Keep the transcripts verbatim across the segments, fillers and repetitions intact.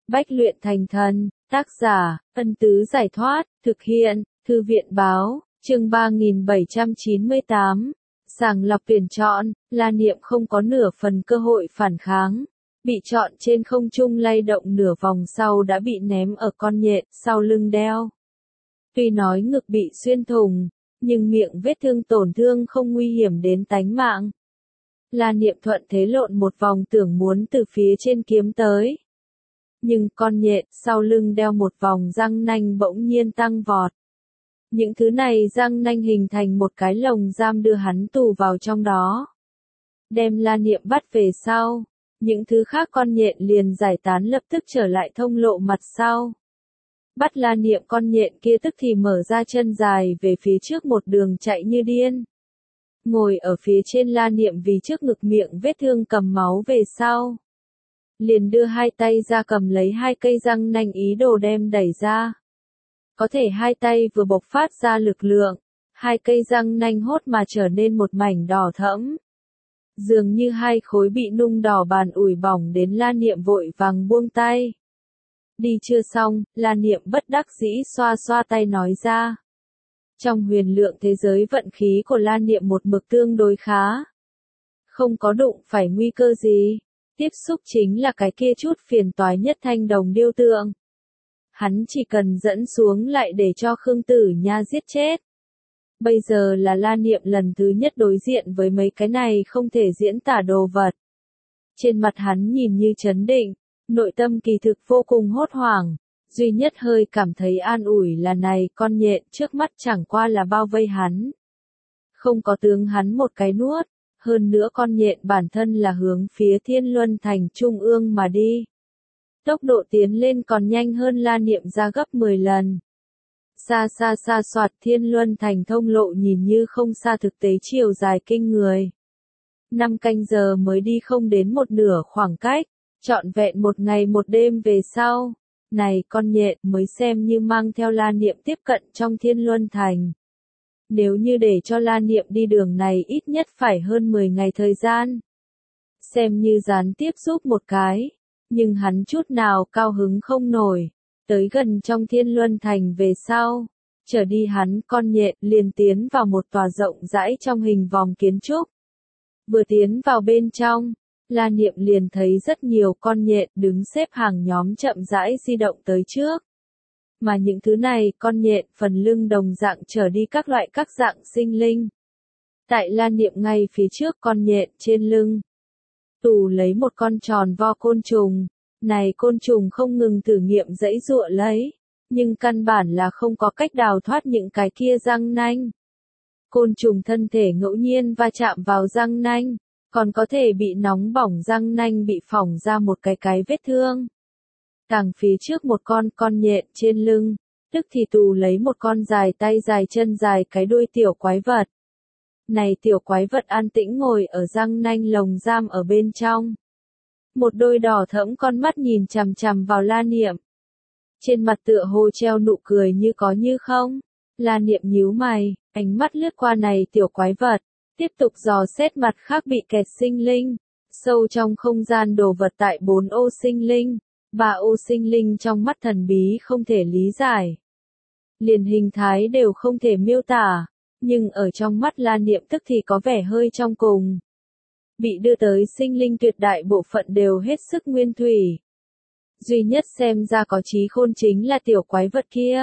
Bách luyện thành thần, tác giả, Ân Tứ Giải Thoát, thực hiện, Thư viện Báo, chương ba nghìn bảy trăm chín mươi tám. Sàng lọc tuyển chọn, La Niệm không có nửa phần cơ hội phản kháng. Bị chọn trên không trung lay động nửa vòng sau đã bị ném ở con nhện sau lưng đeo. Tuy nói ngực bị xuyên thủng, nhưng miệng vết thương tổn thương không nguy hiểm đến tánh mạng. La Niệm thuận thế lộn một vòng tưởng muốn từ phía trên kiếm tới. Nhưng con nhện sau lưng đeo một vòng răng nanh bỗng nhiên tăng vọt. Những thứ này răng nanh hình thành một cái lồng giam đưa hắn tù vào trong đó. Đem La Niệm bắt về sau, những thứ khác con nhện liền giải tán lập tức trở lại thông lộ mặt sau. Bắt La Niệm con nhện kia tức thì mở ra chân dài về phía trước một đường chạy như điên. Ngồi ở phía trên La Niệm vì trước ngực miệng vết thương cầm máu về sau. Liền đưa hai tay ra cầm lấy hai cây răng nanh ý đồ đem đẩy ra. Có thể hai tay vừa bộc phát ra lực lượng, hai cây răng nanh hốt mà trở nên một mảnh đỏ thẫm. Dường như hai khối bị nung đỏ bàn ủi bỏng đến La Niệm vội vàng buông tay. Đi chưa xong, La Niệm bất đắc dĩ xoa xoa tay nói ra. Trong huyền lượng thế giới vận khí của La Niệm một mực tương đối khá. Không có đụng phải nguy cơ gì. Tiếp xúc chính là cái kia chút phiền toái nhất thanh đồng điêu tượng. Hắn chỉ cần dẫn xuống lại để cho Khương Tử Nha giết chết. Bây giờ là La Niệm lần thứ nhất đối diện với mấy cái này không thể diễn tả đồ vật. Trên mặt hắn nhìn như trấn định, nội tâm kỳ thực vô cùng hốt hoảng. Duy nhất hơi cảm thấy an ủi là này con nhện trước mắt chẳng qua là bao vây hắn. Không có tướng hắn một cái nuốt. Hơn nữa con nhện bản thân là hướng phía Thiên Luân Thành trung ương mà đi. Tốc độ tiến lên còn nhanh hơn La Niệm ra gấp mười lần. Xa xa xa soạt Thiên Luân Thành thông lộ nhìn như không xa thực tế chiều dài kinh người. Năm canh giờ mới đi không đến một nửa khoảng cách, trọn vẹn một ngày một đêm về sau. Này con nhện mới xem như mang theo La Niệm tiếp cận trong Thiên Luân Thành. Nếu như để cho La Niệm đi đường này ít nhất phải hơn mười ngày thời gian. Xem như gián tiếp giúp một cái. Nhưng hắn chút nào cao hứng không nổi. Tới gần trong Thiên Luân Thành về sau. Trở đi hắn con nhện liền tiến vào một tòa rộng rãi trong hình vòng kiến trúc. Vừa tiến vào bên trong, La Niệm liền thấy rất nhiều con nhện đứng xếp hàng nhóm chậm rãi di động tới trước. Mà những thứ này con nhện phần lưng đồng dạng trở đi các loại các dạng sinh linh. Tại La Niệm ngay phía trước con nhện trên lưng. Tù lấy một con tròn vo côn trùng. Này côn trùng không ngừng thử nghiệm dãy giụa lấy. Nhưng căn bản là không có cách đào thoát những cái kia răng nanh. Côn trùng thân thể ngẫu nhiên va chạm vào răng nanh. Còn có thể bị nóng bỏng răng nanh bị phỏng ra một cái cái vết thương. Càng phía trước một con con nhện trên lưng, tức thì tù lấy một con dài tay dài chân dài cái đuôi tiểu quái vật. Này tiểu quái vật an tĩnh ngồi ở răng nanh lồng giam ở bên trong. Một đôi đỏ thẫm con mắt nhìn chằm chằm vào La Niệm. Trên mặt tựa hồ treo nụ cười như có như không. La Niệm nhíu mày, ánh mắt lướt qua này tiểu quái vật, tiếp tục dò xét mặt khác bị kẹt sinh linh. Sâu trong không gian đồ vật tại bốn ô sinh linh. Ba ô sinh linh trong mắt thần bí không thể lý giải. Liền hình thái đều không thể miêu tả, nhưng ở trong mắt La Niệm tức thì có vẻ hơi trong cùng. Bị đưa tới sinh linh tuyệt đại bộ phận đều hết sức nguyên thủy. Duy nhất xem ra có trí khôn chính là tiểu quái vật kia.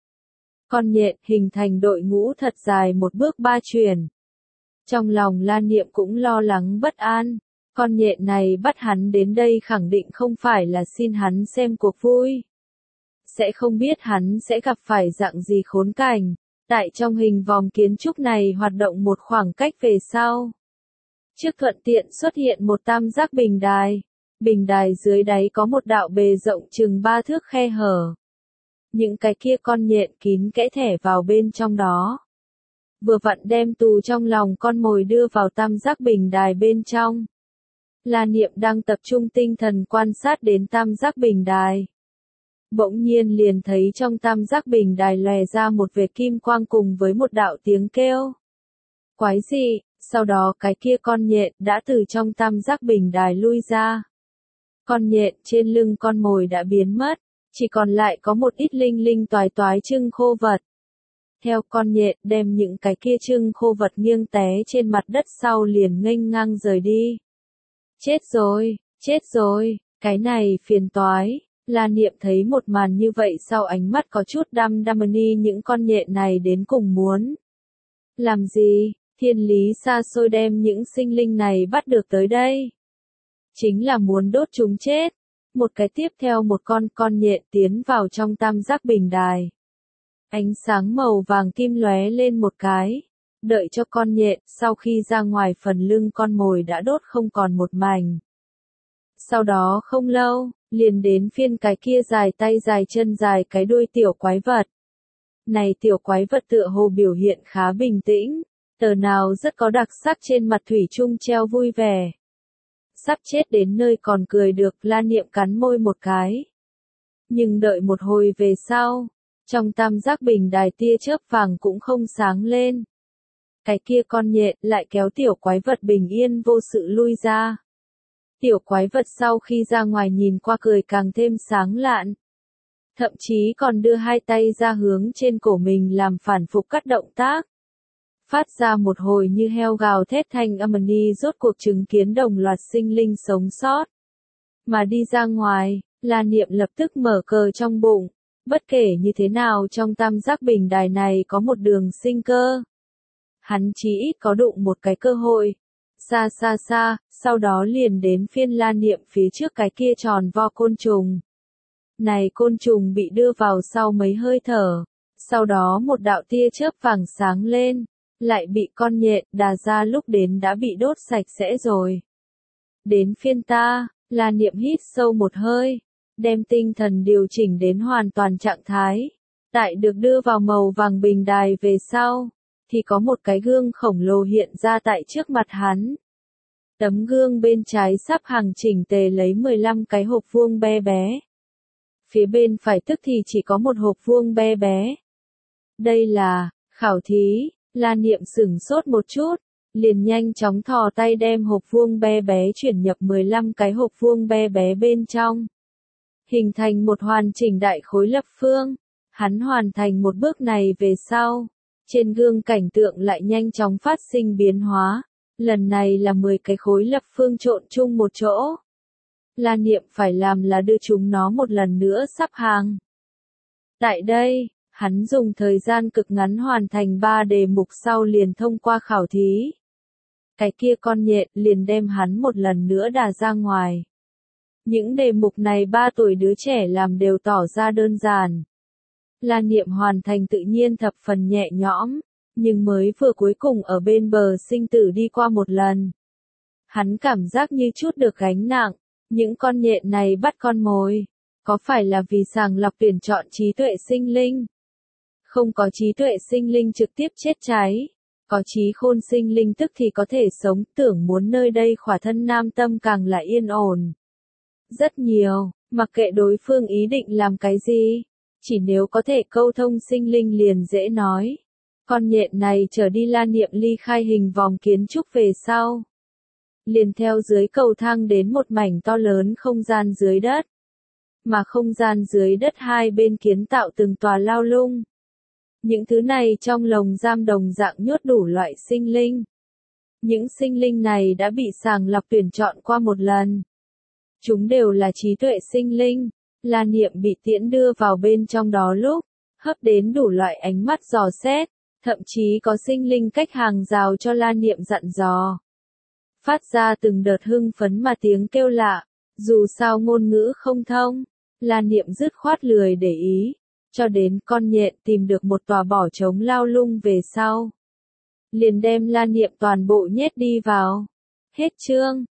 Con nhện hình thành đội ngũ thật dài một bước ba chuyển. Trong lòng La Niệm cũng lo lắng bất an. Con nhện này bắt hắn đến đây khẳng định không phải là xin hắn xem cuộc vui. Sẽ không biết hắn sẽ gặp phải dạng gì khốn cảnh. Tại trong hình vòng kiến trúc này hoạt động một khoảng cách về sau. Trước thuận tiện xuất hiện một tam giác bình đài. Bình đài dưới đáy có một đạo bề rộng chừng ba thước khe hở. Những cái kia con nhện kín kẽ thẻ vào bên trong đó. Vừa vặn đem tù trong lòng con mồi đưa vào tam giác bình đài bên trong. La Niệm đang tập trung tinh thần quan sát đến tam giác bình đài. Bỗng nhiên liền thấy trong tam giác bình đài lòe ra một vệt kim quang cùng với một đạo tiếng kêu. Quái gì, sau đó cái kia con nhện đã từ trong tam giác bình đài lui ra. Con nhện trên lưng con mồi đã biến mất, chỉ còn lại có một ít linh linh toái toái trưng khô vật. Theo con nhện đem những cái kia trưng khô vật nghiêng té trên mặt đất sau liền nghênh ngang rời đi. Chết rồi, chết rồi, cái này phiền toái. La Niệm thấy một màn như vậy sau ánh mắt có chút đăm đăm ni những con nhện này đến cùng muốn. Làm gì, thiên lý xa xôi đem những sinh linh này bắt được tới đây. Chính là muốn đốt chúng chết. Một cái tiếp theo một con con nhện tiến vào trong tam giác bình đài. Ánh sáng màu vàng kim lóe lên một cái. Đợi cho con nhện sau khi ra ngoài phần lưng con mồi đã đốt không còn một mảnh. Sau đó không lâu, liền đến phiên cái kia dài tay dài chân dài cái đuôi tiểu quái vật. Này tiểu quái vật tựa hồ biểu hiện khá bình tĩnh, tờ nào rất có đặc sắc trên mặt thủy chung treo vui vẻ. Sắp chết đến nơi còn cười được, La Niệm cắn môi một cái. Nhưng đợi một hồi về sau, trong tam giác bình đài tia chớp vàng cũng không sáng lên. Cái kia con nhện lại kéo tiểu quái vật bình yên vô sự lui ra. Tiểu quái vật sau khi ra ngoài nhìn qua cười càng thêm sáng lạn. Thậm chí còn đưa hai tay ra hướng trên cổ mình làm phản phục các động tác. Phát ra một hồi như heo gào thét thanh âm ni rốt cuộc chứng kiến đồng loạt sinh linh sống sót. Mà đi ra ngoài, La Niệm lập tức mở cờ trong bụng. Bất kể như thế nào trong tam giác bình đài này có một đường sinh cơ. Hắn chí ít có đụng một cái cơ hội. Xa xa xa, sau đó liền đến phiên La Niệm phía trước cái kia tròn vo côn trùng. Này côn trùng bị đưa vào sau mấy hơi thở. Sau đó một đạo tia chớp vàng sáng lên. Lại bị con nhện đà ra lúc đến đã bị đốt sạch sẽ rồi. Đến phiên ta, La Niệm hít sâu một hơi. Đem tinh thần điều chỉnh đến hoàn toàn trạng thái. Tại được đưa vào màu vàng bình đài về sau. Thì có một cái gương khổng lồ hiện ra tại trước mặt hắn. Tấm gương bên trái sắp hàng chỉnh tề lấy mười lăm cái hộp vuông bé bé. Phía bên phải tức thì chỉ có một hộp vuông bé bé. Đây là, khảo thí, La Niệm sửng sốt một chút, liền nhanh chóng thò tay đem hộp vuông bé bé chuyển nhập mười lăm cái hộp vuông bé bé bên trong. Hình thành một hoàn chỉnh đại khối lập phương. Hắn hoàn thành một bước này về sau. Trên gương cảnh tượng lại nhanh chóng phát sinh biến hóa. Lần này là mười cái khối lập phương trộn chung một chỗ. La Niệm phải làm là đưa chúng nó một lần nữa sắp hàng. Tại đây, hắn dùng thời gian cực ngắn hoàn thành ba đề mục sau liền thông qua khảo thí. Cái kia con nhện liền đem hắn một lần nữa đà ra ngoài. Những đề mục này ba tuổi đứa trẻ làm đều tỏ ra đơn giản. La Niệm hoàn thành tự nhiên thập phần nhẹ nhõm, nhưng mới vừa cuối cùng ở bên bờ sinh tử đi qua một lần. Hắn cảm giác như chút được gánh nặng, những con nhện này bắt con mồi, có phải là vì sàng lọc tuyển chọn trí tuệ sinh linh? Không có trí tuệ sinh linh trực tiếp chết cháy, có trí khôn sinh linh tức thì có thể sống, tưởng muốn nơi đây khỏa thân nam tâm càng là yên ổn. Rất nhiều, mặc kệ đối phương ý định làm cái gì, chỉ nếu có thể câu thông sinh linh liền dễ nói. Con nhện này trở đi La Niệm ly khai hình vòng kiến trúc về sau. Liền theo dưới cầu thang đến một mảnh to lớn không gian dưới đất. Mà không gian dưới đất hai bên kiến tạo từng tòa lao lung. Những thứ này trong lồng giam đồng dạng nhốt đủ loại sinh linh. Những sinh linh này đã bị sàng lọc tuyển chọn qua một lần. Chúng đều là trí tuệ sinh linh. La Niệm bị tiễn đưa vào bên trong đó lúc, hấp đến đủ loại ánh mắt dò xét, thậm chí có sinh linh cách hàng rào cho La Niệm dặn dò. Phát ra từng đợt hưng phấn mà tiếng kêu lạ, dù sao ngôn ngữ không thông, La Niệm dứt khoát lười để ý, cho đến con nhện tìm được một tòa bỏ trống lao lung về sau. Liền đem La Niệm toàn bộ nhét đi vào. Hết chương.